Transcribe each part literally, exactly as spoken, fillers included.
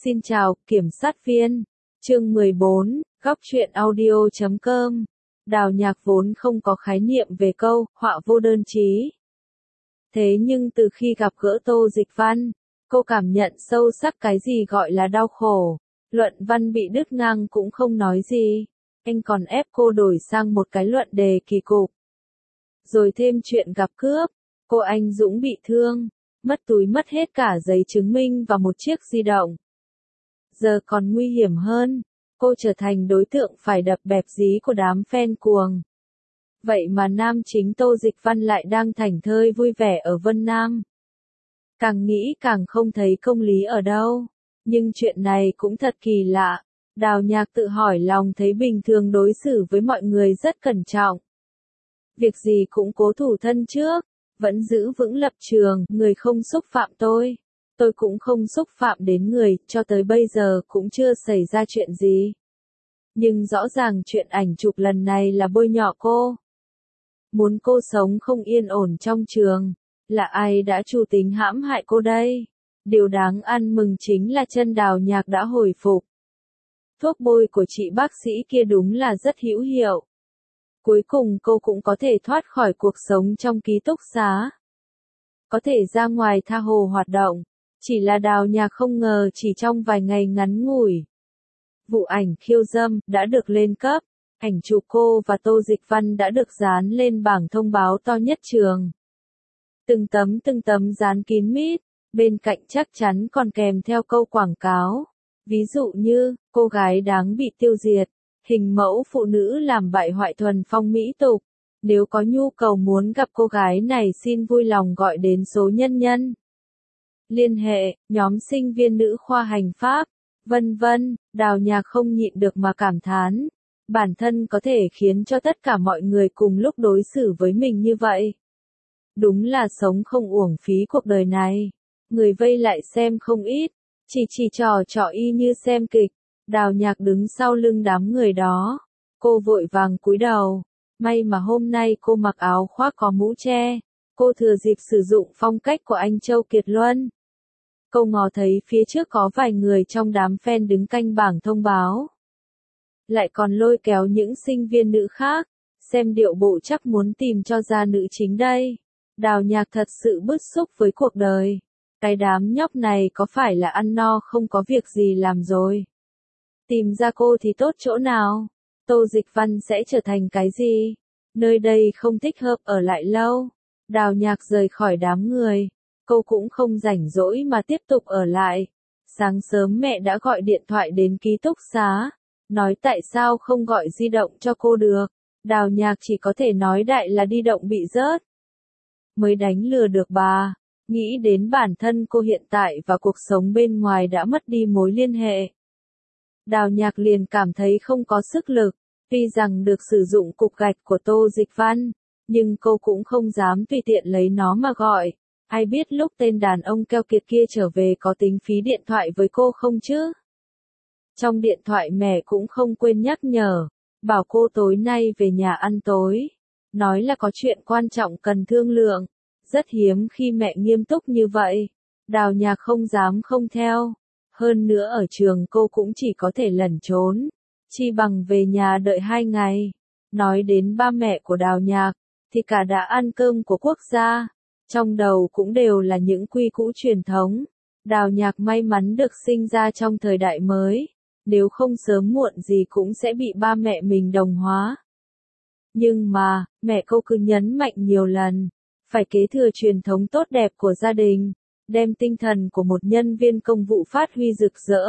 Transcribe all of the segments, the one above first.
Xin chào, kiểm sát viên. Chương mười bốn, góc truyện audio chấm com. Đào Nhạc vốn không có khái niệm về câu, họa vô đơn chí. Thế nhưng từ khi gặp gỡ Tô Dịch Văn, cô cảm nhận sâu sắc cái gì gọi là đau khổ. Luận văn bị đứt ngang cũng không nói gì. Anh còn ép cô đổi sang một cái luận đề kỳ cục. Rồi thêm chuyện gặp cướp, cô anh Dũng bị thương, mất túi mất hết cả giấy chứng minh và một chiếc di động. Giờ còn nguy hiểm hơn, cô trở thành đối tượng phải đập bẹp dí của đám fan cuồng. Vậy mà nam chính Tô Dịch Văn lại đang thảnh thơi vui vẻ ở Vân Nam. Càng nghĩ càng không thấy công lý ở đâu, nhưng chuyện này cũng thật kỳ lạ. Đào Nhạc tự hỏi lòng thấy bình thường đối xử với mọi người rất cẩn trọng. Việc gì cũng cố thủ thân trước, vẫn giữ vững lập trường, người không xúc phạm tôi. Tôi cũng không xúc phạm đến người, cho tới bây giờ cũng chưa xảy ra chuyện gì. Nhưng rõ ràng chuyện ảnh chụp lần này là bôi nhọ cô. Muốn cô sống không yên ổn trong trường. Là ai đã chủ tính hãm hại cô đây? Điều đáng ăn mừng chính là chân Đào Nhạc đã hồi phục. Thuốc bôi của chị bác sĩ kia đúng là rất hữu hiệu. Cuối cùng cô cũng có thể thoát khỏi cuộc sống trong ký túc xá. Có thể ra ngoài tha hồ hoạt động. Chỉ là Đào Nhạc không ngờ chỉ trong vài ngày ngắn ngủi. Vụ ảnh khiêu dâm đã được lên cấp. Ảnh chụp cô và Tô Dịch Văn đã được dán lên bảng thông báo to nhất trường. Từng tấm từng tấm dán kín mít. Bên cạnh chắc chắn còn kèm theo câu quảng cáo. Ví dụ như, cô gái đáng bị tiêu diệt. Hình mẫu phụ nữ làm bại hoại thuần phong mỹ tục. Nếu có nhu cầu muốn gặp cô gái này xin vui lòng gọi đến số nhân nhân. Liên hệ, nhóm sinh viên nữ khoa hành pháp, vân vân. Đào Nhạc không nhịn được mà cảm thán. Bản thân có thể khiến cho tất cả mọi người cùng lúc đối xử với mình như vậy. Đúng là sống không uổng phí cuộc đời này. Người vây lại xem không ít, chỉ chỉ trò trò y như xem kịch. Đào Nhạc đứng sau lưng đám người đó. Cô vội vàng cúi đầu. May mà hôm nay cô mặc áo khoác có mũ che. Cô thừa dịp sử dụng phong cách của anh Châu Kiệt Luân. Cô ngó thấy phía trước có vài người trong đám fan đứng canh bảng thông báo. Lại còn lôi kéo những sinh viên nữ khác. Xem điệu bộ chắc muốn tìm cho ra nữ chính đây. Đào Nhạc thật sự bức xúc với cuộc đời. Cái đám nhóc này có phải là ăn no không có việc gì làm rồi. Tìm ra cô thì tốt chỗ nào? Tô Dịch Văn sẽ trở thành cái gì? Nơi đây không thích hợp ở lại lâu. Đào Nhạc rời khỏi đám người. Cô cũng không rảnh rỗi mà tiếp tục ở lại. Sáng sớm mẹ đã gọi điện thoại đến ký túc xá. Nói tại sao không gọi di động cho cô được. Đào Nhạc chỉ có thể nói đại là đi động bị rớt. Mới đánh lừa được bà. Nghĩ đến bản thân cô hiện tại và cuộc sống bên ngoài đã mất đi mối liên hệ. Đào Nhạc liền cảm thấy không có sức lực. Tuy rằng được sử dụng cục gạch của Tô Dịch Văn, nhưng cô cũng không dám tùy tiện lấy nó mà gọi. Ai biết lúc tên đàn ông keo kiệt kia trở về có tính phí điện thoại với cô không chứ? Trong điện thoại mẹ cũng không quên nhắc nhở, bảo cô tối nay về nhà ăn tối. Nói là có chuyện quan trọng cần thương lượng. Rất hiếm khi mẹ nghiêm túc như vậy. Đào Nhạc không dám không theo. Hơn nữa ở trường cô cũng chỉ có thể lẩn trốn. Chi bằng về nhà đợi hai ngày. Nói đến ba mẹ của Đào Nhạc, thì cả đã ăn cơm của quốc gia. Trong đầu cũng đều là những quy cũ truyền thống. Đào Nhạc may mắn được sinh ra trong thời đại mới. Nếu không sớm muộn gì cũng sẽ bị ba mẹ mình đồng hóa. Nhưng mà, mẹ cô cứ nhấn mạnh nhiều lần. Phải kế thừa truyền thống tốt đẹp của gia đình. Đem tinh thần của một nhân viên công vụ phát huy rực rỡ.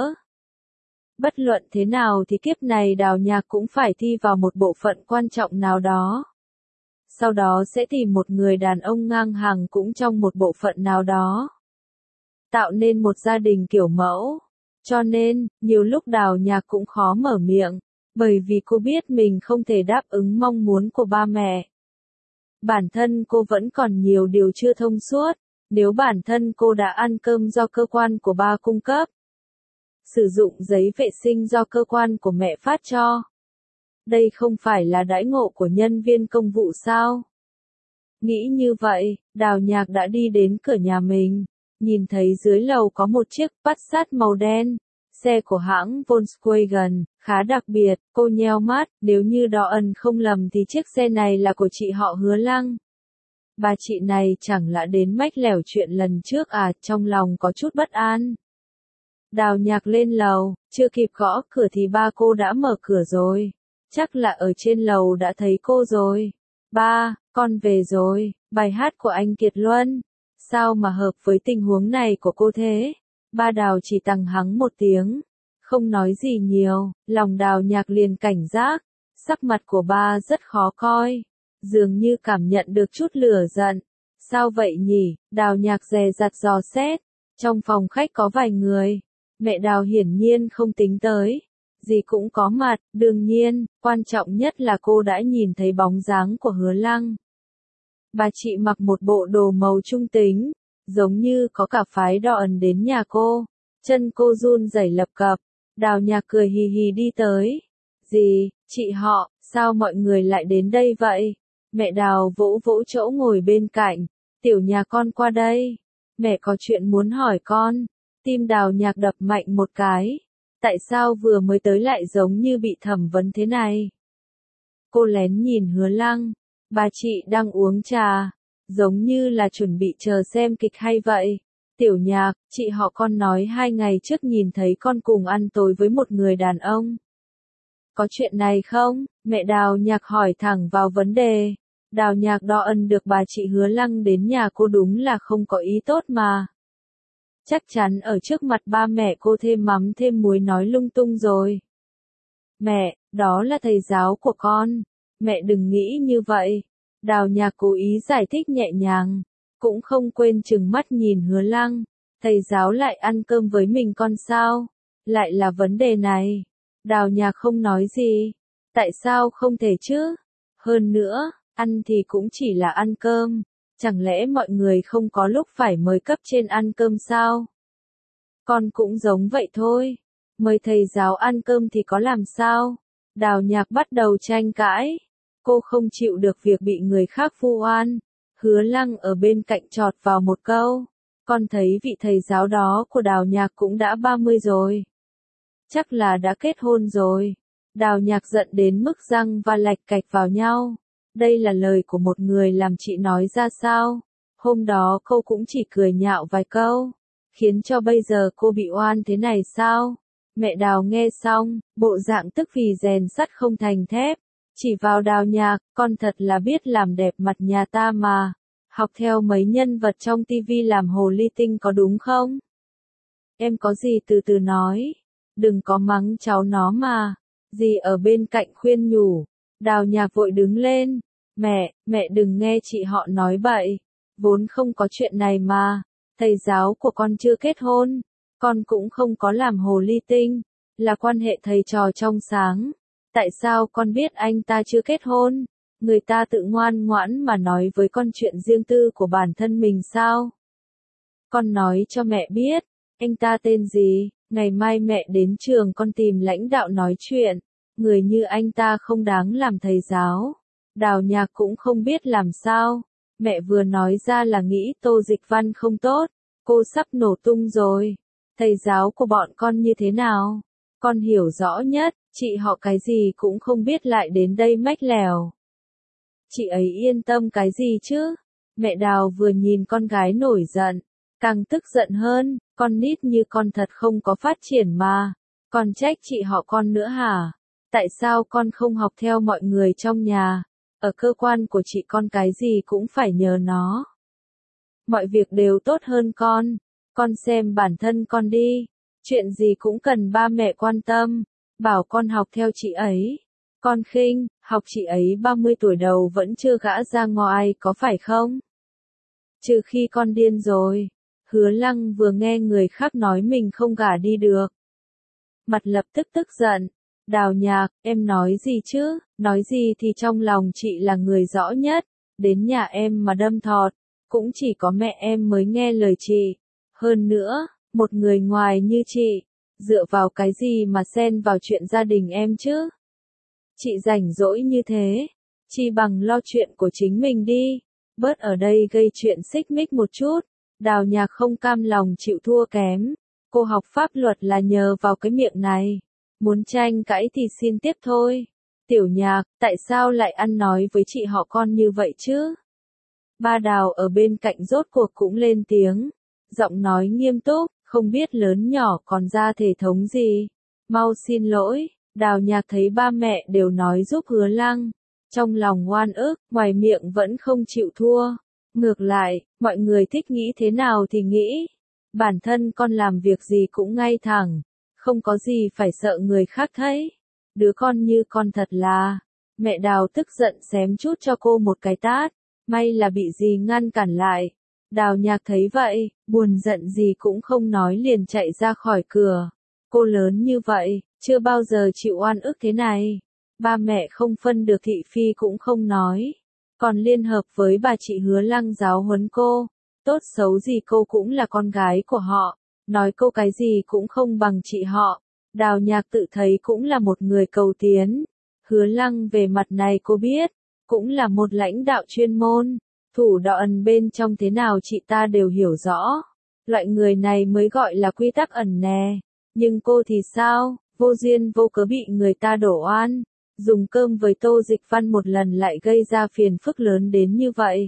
Bất luận thế nào thì kiếp này Đào Nhạc cũng phải thi vào một bộ phận quan trọng nào đó. Sau đó sẽ tìm một người đàn ông ngang hàng cũng trong một bộ phận nào đó. Tạo nên một gia đình kiểu mẫu. Cho nên, nhiều lúc Đào Nhạc cũng khó mở miệng. Bởi vì cô biết mình không thể đáp ứng mong muốn của ba mẹ. Bản thân cô vẫn còn nhiều điều chưa thông suốt. Nếu bản thân cô đã ăn cơm do cơ quan của ba cung cấp. Sử dụng giấy vệ sinh do cơ quan của mẹ phát cho. Đây không phải là đãi ngộ của nhân viên công vụ sao? Nghĩ như vậy, Đào Nhạc đã đi đến cửa nhà mình. Nhìn thấy dưới lầu có một chiếc Passat màu đen. xe của hãng Volkswagen, khá đặc biệt, cô nheo mắt, nếu như Đọ ẩn không lầm thì chiếc xe này là của chị họ Hứa Lăng. Bà chị này chẳng lẽ đến mách lẻo chuyện lần trước à, trong lòng có chút bất an. Đào Nhạc lên lầu, chưa kịp gõ cửa thì ba cô đã mở cửa rồi. Chắc là ở trên lầu đã thấy cô rồi. Ba, con về rồi, bài hát của anh Kiệt Luân. Sao mà hợp với tình huống này của cô thế? Ba Đào chỉ tằng hắng một tiếng, không nói gì nhiều, lòng Đào Nhạc liền cảnh giác. Sắc mặt của ba rất khó coi, dường như cảm nhận được chút lửa giận. Sao vậy nhỉ? Đào Nhạc dè dặt dò xét. Trong phòng khách có vài người. Mẹ Đào hiển nhiên không tính tới. Dì cũng có mặt, đương nhiên, quan trọng nhất là cô đã nhìn thấy bóng dáng của Hứa Lăng. Bà chị mặc một bộ đồ màu trung tính, giống như có cả phái Đọ ẩn đến nhà cô. Chân cô run rẩy lập cập. Đào Nhạc cười hì hì đi tới. Dì, chị họ, sao mọi người lại đến đây vậy? Mẹ Đào vỗ vỗ chỗ ngồi bên cạnh. Tiểu nhà con qua đây. Mẹ có chuyện muốn hỏi con. Tim Đào Nhạc đập mạnh một cái. Tại sao vừa mới tới lại giống như bị thẩm vấn thế này? Cô lén nhìn Hứa Lăng. Bà chị đang uống trà. Giống như là chuẩn bị chờ xem kịch hay vậy. Tiểu Nhạc, chị họ con nói hai ngày trước nhìn thấy con cùng ăn tối với một người đàn ông. Có chuyện này không? Mẹ Đào Nhạc hỏi thẳng vào vấn đề. Đào Nhạc Đọ ẩn được bà chị Hứa Lăng đến nhà cô đúng là không có ý tốt mà. Chắc chắn ở trước mặt ba mẹ cô thêm mắm thêm muối nói lung tung rồi. Mẹ, đó là thầy giáo của con. Mẹ đừng nghĩ như vậy. Đào Nhạc cố ý giải thích nhẹ nhàng. Cũng không quên trừng mắt nhìn Hứa Lăng. Thầy giáo lại ăn cơm với mình con sao? Lại là vấn đề này. Đào Nhạc không nói gì. Tại sao không thể chứ? Hơn nữa, ăn thì cũng chỉ là ăn cơm. Chẳng lẽ mọi người không có lúc phải mời cấp trên ăn cơm sao? Con cũng giống vậy thôi. Mời thầy giáo ăn cơm thì có làm sao? Đào Nhạc bắt đầu tranh cãi. Cô không chịu được việc bị người khác vu oan. Hứa Lăng ở bên cạnh chọt vào một câu. Con thấy vị thầy giáo đó của Đào Nhạc cũng đã ba mươi rồi. Chắc là đã kết hôn rồi. Đào Nhạc giận đến mức răng và lạch cạch vào nhau. Đây là lời của một người làm chị nói ra sao? Hôm đó cô cũng chỉ cười nhạo vài câu. Khiến cho bây giờ cô bị oan thế này sao? Mẹ Đào nghe xong, bộ dạng tức vì rèn sắt không thành thép. Chỉ vào Đào Nhạc, con thật là biết làm đẹp mặt nhà ta mà. Học theo mấy nhân vật trong tivi làm hồ ly tinh có đúng không? Em có gì từ từ nói. Đừng có mắng cháu nó mà. Dì ở bên cạnh khuyên nhủ. Đào Nhạc vội đứng lên. Mẹ, mẹ đừng nghe chị họ nói bậy. Vốn không có chuyện này mà. Thầy giáo của con chưa kết hôn. Con cũng không có làm hồ ly tinh. Là quan hệ thầy trò trong sáng. Tại sao con biết anh ta chưa kết hôn? Người ta tự ngoan ngoãn mà nói với con chuyện riêng tư của bản thân mình sao? Con nói cho mẹ biết. Anh ta tên gì? Ngày mai mẹ đến trường con tìm lãnh đạo nói chuyện. Người như anh ta không đáng làm thầy giáo. Đào Nhạc cũng không biết làm sao. Mẹ vừa nói ra là nghĩ Tô Dịch Văn không tốt. Cô sắp nổ tung rồi. Thầy giáo của bọn con như thế nào? Con hiểu rõ nhất. Chị họ cái gì cũng không biết lại đến đây mách lèo. Chị ấy yên tâm cái gì chứ? Mẹ Đào vừa nhìn con gái nổi giận. Càng tức giận hơn. Con nít như con thật không có phát triển mà. Con trách chị họ con nữa hả? Tại sao con không học theo mọi người trong nhà? Ở cơ quan của chị con cái gì cũng phải nhờ nó. Mọi việc đều tốt hơn con. Con xem bản thân con đi. Chuyện gì cũng cần ba mẹ quan tâm. Bảo con học theo chị ấy. Con khinh, học chị ấy ba mươi tuổi đầu vẫn chưa gã ra ngoài có phải không? Trừ khi con điên rồi. Hứa Lăng vừa nghe người khác nói mình không gả đi được. Mặt lập tức tức giận. Đào Nhạc, em nói gì chứ? Nói gì thì trong lòng chị là người rõ nhất. Đến nhà em mà đâm thọt. Cũng chỉ có mẹ em mới nghe lời chị. Hơn nữa, một người ngoài như chị. Dựa vào cái gì mà xen vào chuyện gia đình em chứ? Chị rảnh rỗi như thế. Chi bằng lo chuyện của chính mình đi. Bớt ở đây gây chuyện xích mích một chút. Đào Nhạc không cam lòng chịu thua kém. Cô học pháp luật là nhờ vào cái miệng này. Muốn tranh cãi thì xin tiếp thôi. Tiểu Nhạc, tại sao lại ăn nói với chị họ con như vậy chứ? Ba Đào ở bên cạnh rốt cuộc cũng lên tiếng. Giọng nói nghiêm túc, không biết lớn nhỏ còn ra thể thống gì. Mau xin lỗi. Đào Nhạc thấy ba mẹ đều nói giúp Hứa Lăng. Trong lòng oan ức, ngoài miệng vẫn không chịu thua. Ngược lại, mọi người thích nghĩ thế nào thì nghĩ. Bản thân con làm việc gì cũng ngay thẳng. Không có gì phải sợ người khác thấy. Đứa con như con thật là. Mẹ Đào tức giận xém chút cho cô một cái tát. May là bị dì ngăn cản lại. Đào Nhạc thấy vậy, buồn giận gì cũng không nói liền chạy ra khỏi cửa. Cô lớn như vậy, chưa bao giờ chịu oan ức thế này. Ba mẹ không phân được thị phi cũng không nói. Còn liên hợp với bà chị Hứa Lăng giáo huấn cô. Tốt xấu gì cô cũng là con gái của họ. Nói cô cái gì cũng không bằng chị họ. Đào Nhạc tự thấy cũng là một người cầu tiến. Hứa Lăng về mặt này cô biết. Cũng là một lãnh đạo chuyên môn. Thủ đoạn bên trong thế nào chị ta đều hiểu rõ. Loại người này mới gọi là quy tắc ẩn nè. Nhưng cô thì sao? Vô duyên vô cớ bị người ta đổ oan. Dùng cơm với Tô Dịch Văn một lần lại gây ra phiền phức lớn đến như vậy.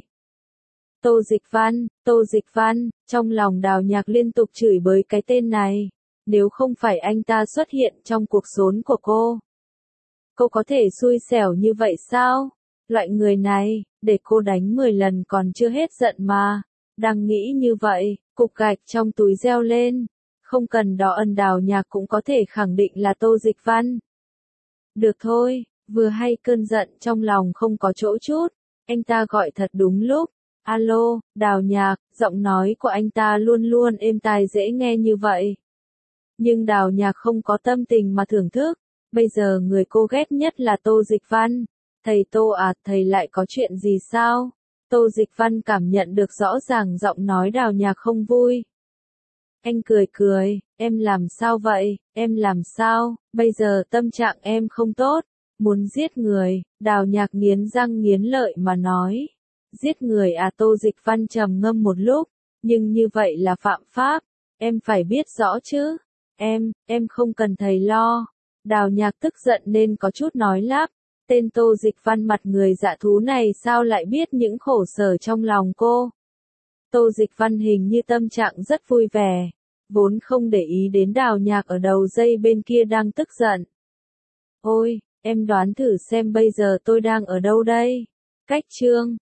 Tô Dịch Văn, Tô Dịch Văn, trong lòng Đào Nhạc liên tục chửi bới cái tên này. Nếu không phải anh ta xuất hiện trong cuộc sống của cô. Cô có thể xui xẻo như vậy sao? Loại người này, để cô đánh mười lần còn chưa hết giận mà. Đang nghĩ như vậy, cục gạch trong túi reo lên. Không cần đo ân Đào Nhạc cũng có thể khẳng định là Tô Dịch Văn. Được thôi, vừa hay cơn giận trong lòng không có chỗ chút. Anh ta gọi thật đúng lúc. Alo, Đào Nhạc, giọng nói của anh ta luôn luôn êm tai dễ nghe như vậy. Nhưng Đào Nhạc không có tâm tình mà thưởng thức. Bây giờ người cô ghét nhất là Tô Dịch Văn. Thầy Tô à, thầy lại có chuyện gì sao? Tô Dịch Văn cảm nhận được rõ ràng giọng nói Đào Nhạc không vui. Anh cười cười, em làm sao vậy, em làm sao, bây giờ tâm trạng em không tốt, muốn giết người, Đào Nhạc nghiến răng nghiến lợi mà nói. Giết người à? Tô Dịch Văn trầm ngâm một lúc, nhưng như vậy là phạm pháp, em phải biết rõ chứ. Em, em không cần thầy lo. Đào Nhạc tức giận nên có chút nói lắp. Tên Tô Dịch Văn mặt người dạ thú này sao lại biết những khổ sở trong lòng cô. Tô Dịch Văn hình như tâm trạng rất vui vẻ. Vốn không để ý đến Đào Nhạc ở đầu dây bên kia đang tức giận. Ôi, em đoán thử xem bây giờ tôi đang ở đâu đây? Cách Trương,